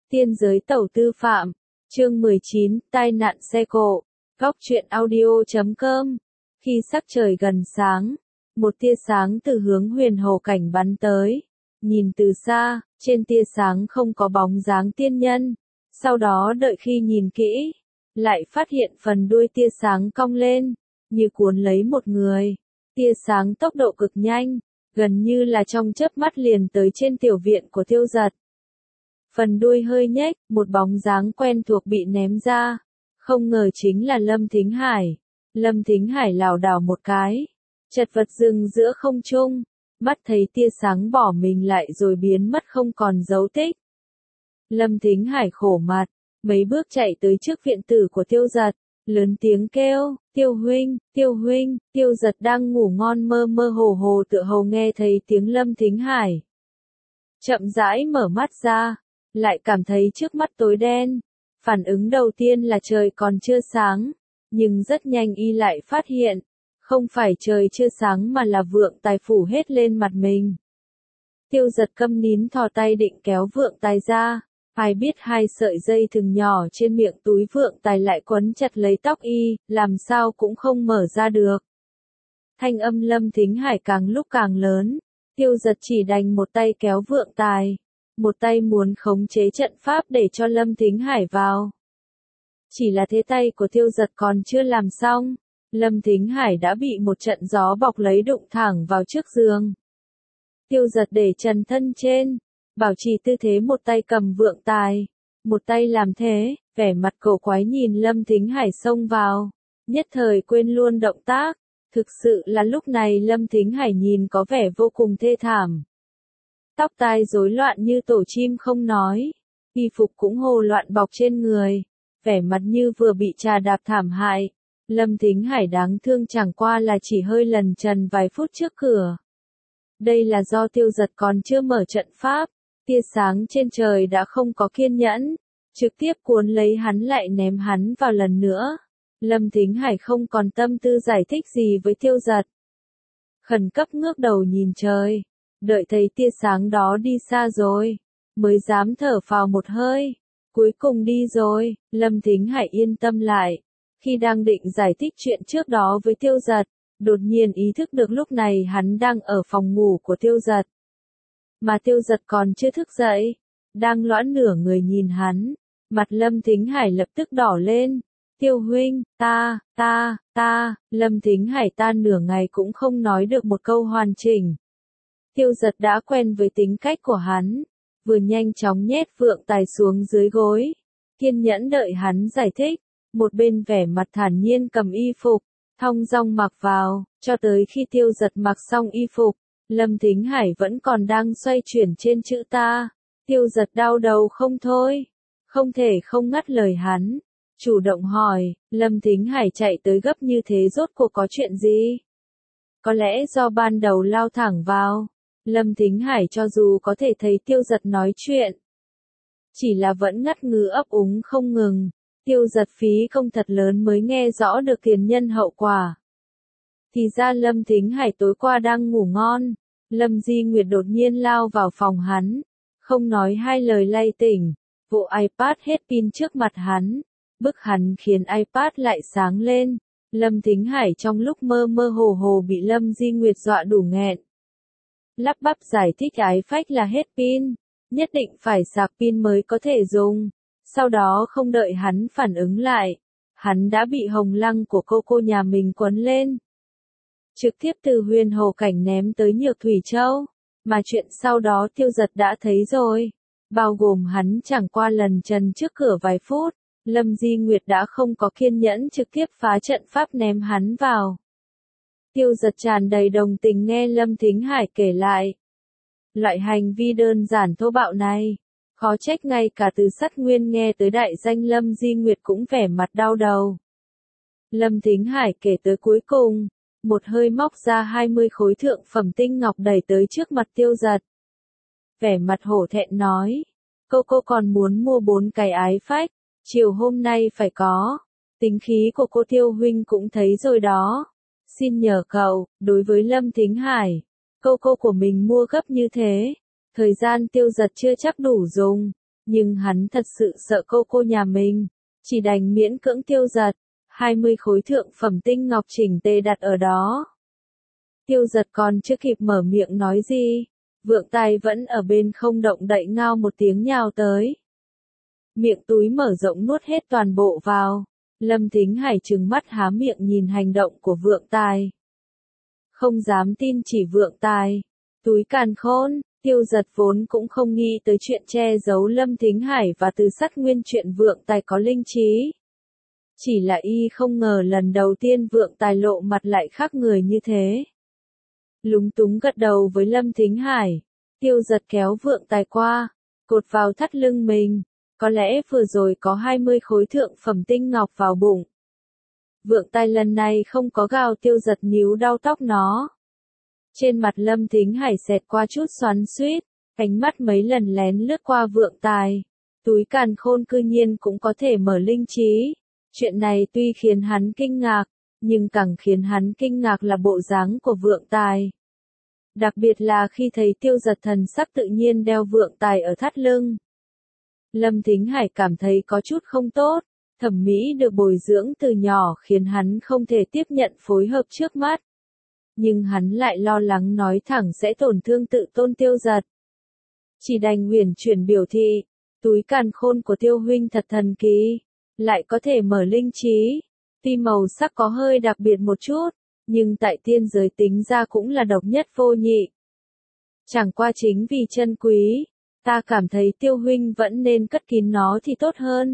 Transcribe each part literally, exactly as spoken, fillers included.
Tiên giới tẩu tư phạm, chương mười chín, tai nạn xe cộ, góc truyện audio chấm com. Khi sắc trời gần sáng, một tia sáng từ hướng huyền hồ cảnh bắn tới. Nhìn từ xa, trên tia sáng không có bóng dáng tiên nhân. Sau đó đợi khi nhìn kỹ, lại phát hiện phần đuôi tia sáng cong lên, như cuốn lấy một người. Tia sáng tốc độ cực nhanh, gần như là trong chớp mắt liền tới trên tiểu viện của Tiêu Giật. Phần đuôi hơi nhếch, một bóng dáng quen thuộc bị ném ra. Không ngờ chính là Lâm Thính Hải. Lâm Thính Hải lảo đảo một cái, chật vật dừng giữa không trung, mắt thấy tia sáng bỏ mình lại rồi biến mất không còn dấu tích. Lâm Thính Hải khổ mặt, mấy bước chạy tới trước viện tử của Tiêu Giật, lớn tiếng kêu, Tiêu huynh, Tiêu huynh. Tiêu Giật đang ngủ ngon mơ mơ hồ hồ tựa hồ nghe thấy tiếng Lâm Thính Hải. Chậm rãi mở mắt ra, lại cảm thấy trước mắt tối đen. Phản ứng đầu tiên là trời còn chưa sáng, nhưng rất nhanh y lại phát hiện, không phải trời chưa sáng mà là vượng tài phủ hết lên mặt mình. Tiêu Giật câm nín thò tay định kéo vượng tài ra, ai biết hai sợi dây thừng nhỏ trên miệng túi vượng tài lại quấn chặt lấy tóc y, làm sao cũng không mở ra được. Thanh âm Lâm Thính Hải càng lúc càng lớn, Tiêu Giật chỉ đành một tay kéo vượng tài, một tay muốn khống chế trận pháp để cho Lâm Thính Hải vào. Chỉ là thế tay của Tiêu Giật còn chưa làm xong, Lâm Thính Hải đã bị một trận gió bọc lấy đụng thẳng vào trước giường. Tiêu Giật để trần thân trên, bảo trì tư thế một tay cầm vượng tài, một tay làm thế, vẻ mặt cổ quái nhìn Lâm Thính Hải xông vào, nhất thời quên luôn động tác. Thực sự là lúc này Lâm Thính Hải nhìn có vẻ vô cùng thê thảm. Tóc tai rối loạn như tổ chim không nói, y phục cũng hồ loạn bọc trên người, vẻ mặt như vừa bị trà đạp thảm hại. Lâm Thính Hải đáng thương chẳng qua là chỉ hơi lần trần vài phút trước cửa. Đây là do Tiêu Giật còn chưa mở trận pháp, tia sáng trên trời đã không có kiên nhẫn, trực tiếp cuốn lấy hắn lại ném hắn vào lần nữa. Lâm Thính Hải không còn tâm tư giải thích gì với Tiêu Giật. Khẩn cấp ngước đầu nhìn trời, đợi thấy tia sáng đó đi xa rồi, mới dám thở phào một hơi. Cuối cùng đi rồi, Lâm Thính Hải yên tâm lại. Khi đang định giải thích chuyện trước đó với Tiêu Giật, đột nhiên ý thức được lúc này hắn đang ở phòng ngủ của Tiêu Giật. Mà Tiêu Giật còn chưa thức dậy, đang loãng nửa người nhìn hắn, mặt Lâm Thính Hải lập tức đỏ lên. Tiêu huynh, ta, ta, ta, Lâm Thính Hải tan nửa ngày cũng không nói được một câu hoàn chỉnh. Tiêu Giật đã quen với tính cách của hắn, vừa nhanh chóng nhét vượng tài xuống dưới gối, kiên nhẫn đợi hắn giải thích, một bên vẻ mặt thản nhiên cầm y phục, thong dong mặc vào, cho tới khi Tiêu Giật mặc xong y phục, Lâm Thính Hải vẫn còn đang xoay chuyển trên chữ ta. Tiêu Giật đau đầu không thôi, không thể không ngắt lời hắn, chủ động hỏi, Lâm Thính Hải chạy tới gấp như thế rốt cuộc có chuyện gì? Có lẽ do ban đầu lao thẳng vào, Lâm Thính Hải cho dù có thể thấy Tiêu Giật nói chuyện, chỉ là vẫn ngắt ngứ ấp úng không ngừng. Tiêu Giật phí công thật lớn mới nghe rõ được tiền nhân hậu quả. Thì ra Lâm Thính Hải tối qua đang ngủ ngon, Lâm Di Nguyệt đột nhiên lao vào phòng hắn, không nói hai lời lay tỉnh, vụ iPad hết pin trước mặt hắn, bức hắn khiến iPad lại sáng lên. Lâm Thính Hải trong lúc mơ mơ hồ hồ bị Lâm Di Nguyệt dọa đủ nghẹn. Lắp bắp giải thích ái phách là hết pin, nhất định phải sạc pin mới có thể dùng. Sau đó không đợi hắn phản ứng lại, hắn đã bị hồng lăng của cô cô nhà mình quấn lên. Trực tiếp từ huyền hồ cảnh ném tới Nhược Thủy Châu, mà chuyện sau đó Tiêu Giật đã thấy rồi. Bao gồm hắn chẳng qua lần trần trước cửa vài phút, Lâm Di Nguyệt đã không có kiên nhẫn trực tiếp phá trận pháp ném hắn vào. Tiêu Giật tràn đầy đồng tình nghe Lâm Thính Hải kể lại. Loại hành vi đơn giản thô bạo này, khó trách ngay cả từ Sắt Nguyên nghe tới đại danh Lâm Di Nguyệt cũng vẻ mặt đau đầu. Lâm Thính Hải kể tới cuối cùng, một hơi móc ra hai mươi khối thượng phẩm tinh ngọc đẩy tới trước mặt Tiêu Giật. Vẻ mặt hổ thẹn nói, cô cô còn muốn mua bốn cái ái phách, chiều hôm nay phải có, tính khí của cô Tiêu huynh cũng thấy rồi đó. Xin nhờ cậu, đối với Lâm Thính Hải, cô cô của mình mua gấp như thế, thời gian Tiêu Giật chưa chắc đủ dùng, Nhưng hắn thật sự sợ cô cô nhà mình, chỉ đành miễn cưỡng tiêu giật, hai mươi khối thượng phẩm tinh ngọc chỉnh tề đặt ở đó. Tiêu giật còn chưa kịp mở miệng nói gì, Vượng Tài vẫn ở bên không động đậy ngao một tiếng nhào tới. Miệng túi mở rộng nuốt hết toàn bộ vào, Lâm Thính Hải trừng mắt há miệng nhìn hành động của Vượng Tài. Không dám tin chỉ Vượng Tài, túi càn khôn, Tiêu giật vốn cũng không nghĩ tới chuyện che giấu Lâm Thính Hải và Từ Sắt Nguyên chuyện Vượng Tài có linh trí. Chỉ là y không ngờ lần đầu tiên Vượng Tài lộ mặt lại khác người như thế. Lúng túng gật đầu với Lâm Thính Hải, Tiêu giật kéo Vượng Tài qua, cột vào thắt lưng mình, có lẽ vừa rồi có hai mươi khối thượng phẩm tinh ngọc vào bụng. Vượng Tài lần này không có gào, Tiêu giật níu đau tóc nó. Trên mặt Lâm Thính Hải xẹt qua chút xoắn xuýt, ánh mắt mấy lần lén lướt qua Vượng Tài. Túi càn khôn cư nhiên cũng có thể mở linh trí. Chuyện này tuy khiến hắn kinh ngạc, nhưng càng khiến hắn kinh ngạc là bộ dáng của Vượng Tài. Đặc biệt là khi thấy Tiêu giật thần sắc tự nhiên đeo Vượng Tài ở thắt lưng. Lâm Thính Hải cảm thấy có chút không tốt, thẩm mỹ được bồi dưỡng từ nhỏ khiến hắn không thể tiếp nhận phối hợp trước mắt. Nhưng hắn lại lo lắng nói thẳng sẽ tổn thương tự tôn Tiêu giật. Chỉ đành uyển chuyển biểu thị, túi càn khôn của Tiêu huynh thật thần kỳ, lại có thể mở linh trí. Tuy màu sắc có hơi đặc biệt một chút, nhưng tại tiên giới tính ra cũng là độc nhất vô nhị. Chẳng qua chính vì chân quý, ta cảm thấy Tiêu huynh vẫn nên cất kín nó thì tốt hơn.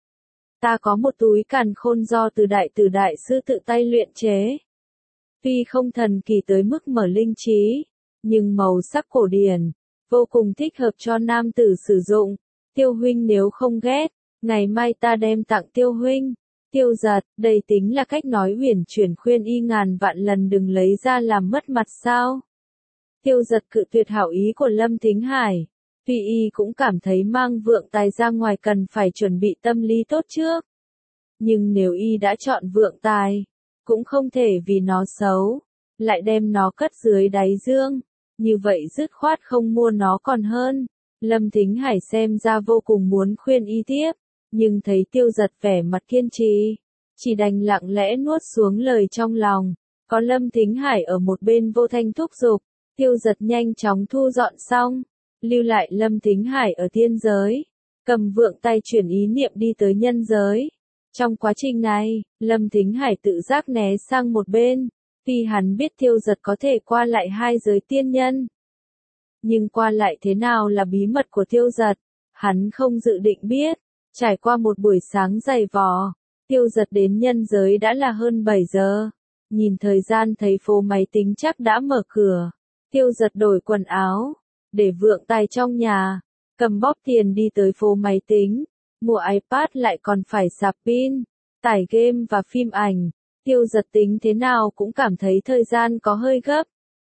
Ta có một túi càn khôn do từ đại từ đại sư tự tay luyện chế. Tuy không thần kỳ tới mức mở linh trí, nhưng màu sắc cổ điển, vô cùng thích hợp cho nam tử sử dụng. Tiêu huynh nếu không ghét, ngày mai ta đem tặng Tiêu huynh. Tiêu giật, đây tính là cách nói uyển chuyển khuyên y ngàn vạn lần đừng lấy ra làm mất mặt sao. Tiêu giật cự tuyệt hảo ý của Lâm Thính Hải. Tuy y cũng cảm thấy mang Vượng Tài ra ngoài cần phải chuẩn bị tâm lý tốt trước. Nhưng nếu y đã chọn Vượng Tài, cũng không thể vì nó xấu, lại đem nó cất dưới đáy dương. Như vậy dứt khoát không mua nó còn hơn. Lâm Thính Hải xem ra vô cùng muốn khuyên y tiếp, nhưng thấy Tiêu giật vẻ mặt kiên trì, chỉ đành lặng lẽ nuốt xuống lời trong lòng. Có Lâm Thính Hải ở một bên vô thanh thúc giục, Tiêu giật nhanh chóng thu dọn xong, lưu lại Lâm Thính Hải ở tiên giới, cầm Vượng Tài chuyển ý niệm đi tới nhân giới. Trong quá trình này, Lâm Thính Hải tự giác né sang một bên, vì hắn biết Tiêu giật có thể qua lại hai giới tiên nhân. Nhưng qua lại thế nào là bí mật của Tiêu giật, hắn không dự định biết. Trải qua một buổi sáng dày vò, Tiêu giật đến nhân giới đã là hơn bảy giờ. Nhìn thời gian thấy phố máy tính chắc đã mở cửa. Tiêu giật đổi quần áo, để Vượng Tài trong nhà, cầm bóp tiền đi tới phố máy tính. Mua iPad lại còn phải sạc pin, tải game và phim ảnh. Tiêu giật tính thế nào cũng cảm thấy thời gian có hơi gấp.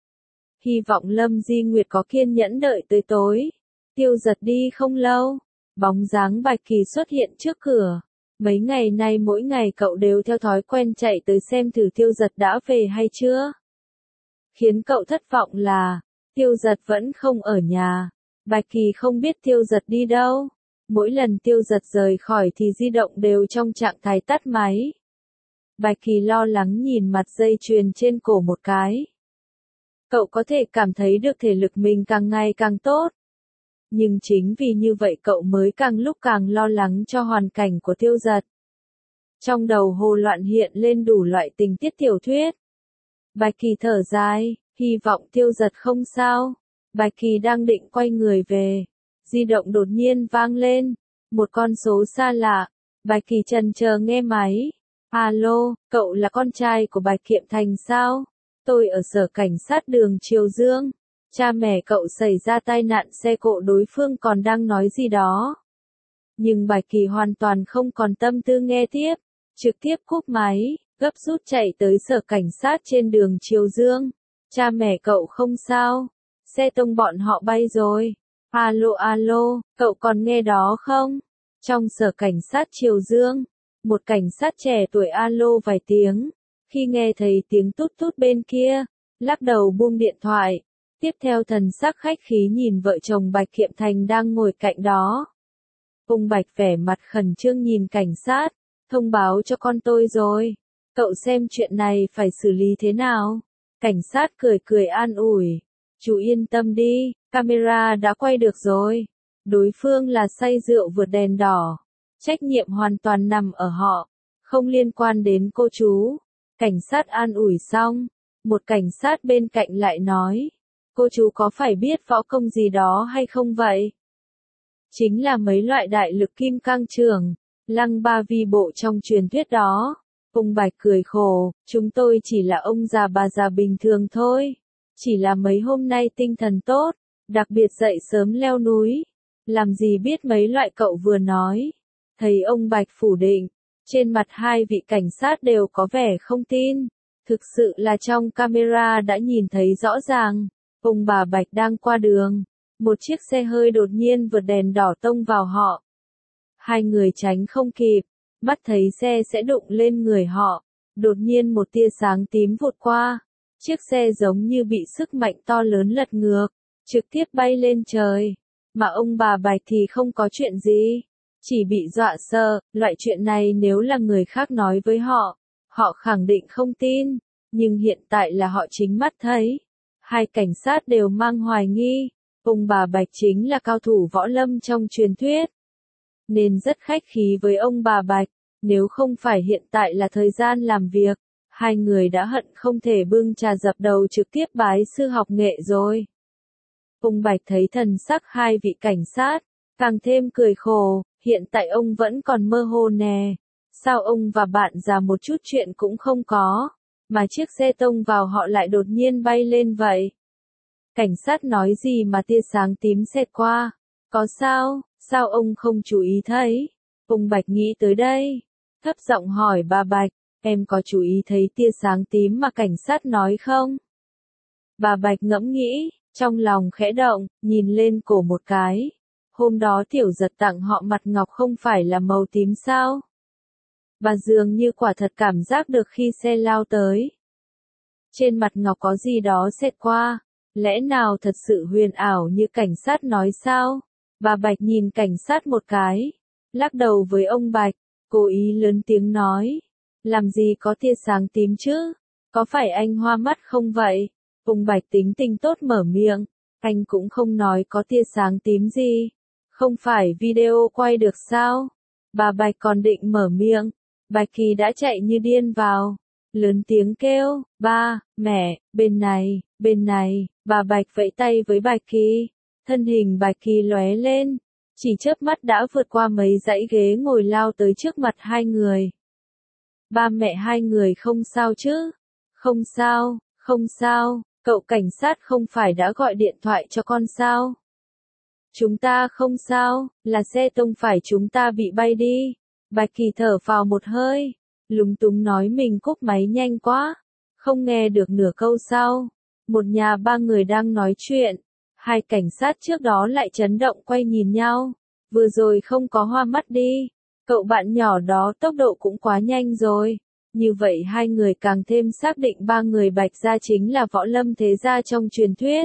Hy vọng Lâm Di Nguyệt có kiên nhẫn đợi tới tối. Tiêu giật đi không lâu, bóng dáng Bạch Kỳ xuất hiện trước cửa. Mấy ngày nay mỗi ngày cậu đều theo thói quen chạy tới xem thử Tiêu giật đã về hay chưa. Khiến cậu thất vọng là, Tiêu giật vẫn không ở nhà. Bạch Kỳ không biết Tiêu giật đi đâu. Mỗi lần Tiêu giật rời khỏi thì di động đều trong trạng thái tắt máy. Bạch Kỳ lo lắng nhìn mặt dây chuyền trên cổ một cái. Cậu có thể cảm thấy được thể lực mình càng ngày càng tốt. Nhưng chính vì như vậy cậu mới càng lúc càng lo lắng cho hoàn cảnh của Tiêu giật. Trong đầu hồ loạn hiện lên đủ loại tình tiết tiểu thuyết. Bạch Kỳ thở dài, hy vọng Tiêu giật không sao. Bạch Kỳ đang định quay người về. Di động đột nhiên vang lên. Một con số xa lạ. Bạch Kỳ chần chờ nghe máy. Alo, cậu là con trai của Bạch Kiệm Thành sao? Tôi ở sở cảnh sát đường Triều Dương. Cha mẹ cậu xảy ra tai nạn xe cộ, đối phương còn đang nói gì đó. Nhưng Bạch Kỳ hoàn toàn không còn tâm tư nghe tiếp. Trực tiếp cúp máy, gấp rút chạy tới sở cảnh sát trên đường Triều Dương. Cha mẹ cậu không sao. Xe tông bọn họ bay rồi. Alo alo, cậu còn nghe đó không? Trong sở cảnh sát Triều Dương, một cảnh sát trẻ tuổi alo vài tiếng. Khi nghe thấy tiếng tút tút bên kia, lắc đầu buông điện thoại. Tiếp theo thần sắc khách khí nhìn vợ chồng Bạch Kiệm Thành đang ngồi cạnh đó. Ung Bạch vẻ mặt khẩn trương nhìn cảnh sát, thông báo cho con tôi rồi. Cậu xem chuyện này phải xử lý thế nào? Cảnh sát cười cười an ủi. Chú yên tâm đi, camera đã quay được rồi. Đối phương là say rượu vượt đèn đỏ. Trách nhiệm hoàn toàn nằm ở họ, không liên quan đến cô chú. Cảnh sát an ủi xong, một cảnh sát bên cạnh lại nói. Cô chú có phải biết võ công gì đó hay không vậy? Chính là mấy loại đại lực kim cang trường, lăng ba vi bộ trong truyền thuyết đó. Ung Bạch cười khổ, chúng tôi chỉ là ông già bà già bình thường thôi. Chỉ là mấy hôm nay tinh thần tốt, đặc biệt dậy sớm leo núi. Làm gì biết mấy loại cậu vừa nói. Thấy ông Bạch phủ định, trên mặt hai vị cảnh sát đều có vẻ không tin. Thực sự là trong camera đã nhìn thấy rõ ràng, ông bà Bạch đang qua đường. Một chiếc xe hơi đột nhiên vượt đèn đỏ tông vào họ. Hai người tránh không kịp, mắt thấy xe sẽ đụng lên người họ. Đột nhiên một tia sáng tím vụt qua. Chiếc xe giống như bị sức mạnh to lớn lật ngược, trực tiếp bay lên trời. Mà ông bà Bạch thì không có chuyện gì, chỉ bị dọa sợ. Loại chuyện này nếu là người khác nói với họ, họ khẳng định không tin. Nhưng hiện tại là họ chính mắt thấy. Hai cảnh sát đều mang hoài nghi. Ông bà Bạch chính là cao thủ võ lâm trong truyền thuyết, nên rất khách khí với ông bà Bạch. Nếu không phải hiện tại là thời gian làm việc, hai người đã hận không thể bưng trà dập đầu trực tiếp bái sư học nghệ rồi. Ông Bạch thấy thần sắc hai vị cảnh sát, càng thêm cười khổ, hiện tại ông vẫn còn mơ hồ nè. Sao ông và bạn già một chút chuyện cũng không có, mà chiếc xe tông vào họ lại đột nhiên bay lên vậy? Cảnh sát nói gì mà tia sáng tím xẹt qua? Có sao, sao ông không chú ý thấy? Ông Bạch nghĩ tới đây, thấp giọng hỏi bà Bạch, em có chú ý thấy tia sáng tím mà cảnh sát nói không? Bà Bạch ngẫm nghĩ, trong lòng khẽ động, nhìn lên cổ một cái. Hôm đó Tiểu Giật tặng họ mặt ngọc không phải là màu tím sao? Bà dường như quả thật cảm giác được khi xe lao tới. Trên mặt ngọc có gì đó xẹt qua, lẽ nào thật sự huyền ảo như cảnh sát nói sao? Bà Bạch nhìn cảnh sát một cái, lắc đầu với ông Bạch, cố ý lớn tiếng nói. Làm gì có tia sáng tím chứ? Có phải anh hoa mắt không vậy? Ông Bạch tính tình tốt mở miệng, anh cũng không nói có tia sáng tím gì. Không phải video quay được sao? Bà Bạch còn định mở miệng, Bạch Kỳ đã chạy như điên vào, lớn tiếng kêu, ba, mẹ, bên này, bên này. Bà Bạch vẫy tay với Bạch Kỳ, thân hình Bạch Kỳ lóe lên, chỉ chớp mắt đã vượt qua mấy dãy ghế ngồi lao tới trước mặt hai người. Ba mẹ hai người không sao chứ? Không sao, không sao, cậu cảnh sát không phải đã gọi điện thoại cho con sao? Chúng ta không sao, là xe tông phải chúng ta bị bay đi. Bạch Kỳ thở phào một hơi, lúng túng nói mình cúp máy nhanh quá, không nghe được nửa câu sau. Một nhà ba người đang nói chuyện, hai cảnh sát trước đó lại chấn động quay nhìn nhau. Vừa rồi không có hoa mắt đi, cậu bạn nhỏ đó tốc độ cũng quá nhanh rồi. Như vậy hai người càng thêm xác định ba người Bạch gia chính là võ lâm thế gia trong truyền thuyết.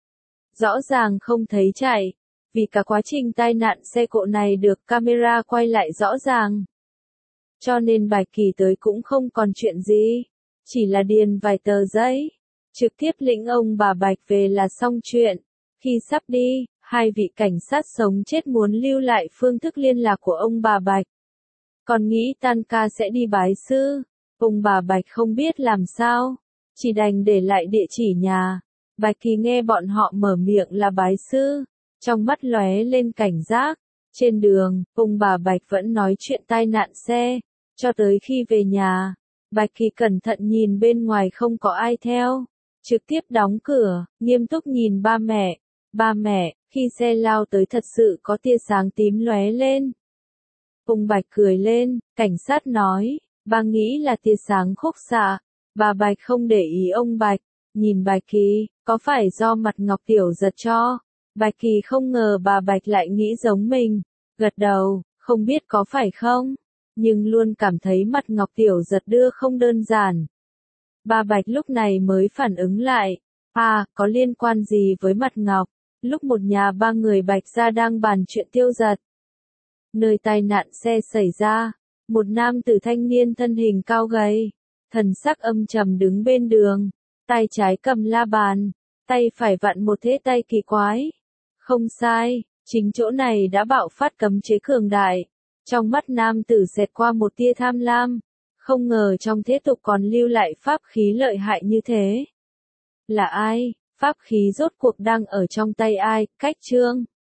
Rõ ràng không thấy chạy, vì cả quá trình tai nạn xe cộ này được camera quay lại rõ ràng. Cho nên Bạch Kỳ tới cũng không còn chuyện gì, chỉ là điền vài tờ giấy, trực tiếp lĩnh ông bà Bạch về là xong chuyện. Khi sắp đi, hai vị cảnh sát sống chết muốn lưu lại phương thức liên lạc của ông bà Bạch. Còn nghĩ tan ca sẽ đi bái sư, ông bà Bạch không biết làm sao, chỉ đành để lại địa chỉ nhà. Bạch Kỳ nghe bọn họ mở miệng là bái sư, trong mắt lóe lên cảnh giác. Trên đường, ông bà Bạch vẫn nói chuyện tai nạn xe, cho tới khi về nhà, Bạch Kỳ cẩn thận nhìn bên ngoài không có ai theo, trực tiếp đóng cửa, nghiêm túc nhìn ba mẹ. Ba mẹ, khi xe lao tới thật sự có tia sáng tím lóe lên. Ông Bạch cười lên, cảnh sát nói, ba nghĩ là tia sáng khúc xạ. Bà Bạch không để ý ông Bạch, nhìn Bạch Kỳ, có phải do mặt ngọc Tiểu Giật cho? Bạch Kỳ không ngờ bà Bạch lại nghĩ giống mình, gật đầu, không biết có phải không, nhưng luôn cảm thấy mặt ngọc Tiểu Giật đưa không đơn giản. Bà Bạch lúc này mới phản ứng lại, à, có liên quan gì với mặt ngọc? Lúc một nhà ba người Bạch gia đang bàn chuyện Tiêu Giật, Nơi tai nạn xe xảy ra, một nam tử thanh niên thân hình cao gầy, thần sắc âm trầm đứng bên đường, tay trái cầm la bàn, tay phải vặn một thế tay kỳ quái. Không sai, chính chỗ này đã bạo phát cấm chế cường đại. Trong mắt nam tử xẹt qua một tia tham lam, không ngờ trong thế tục còn lưu lại pháp khí lợi hại như thế. Là ai? Pháp khí rốt cuộc đang ở trong tay ai? Cách Trương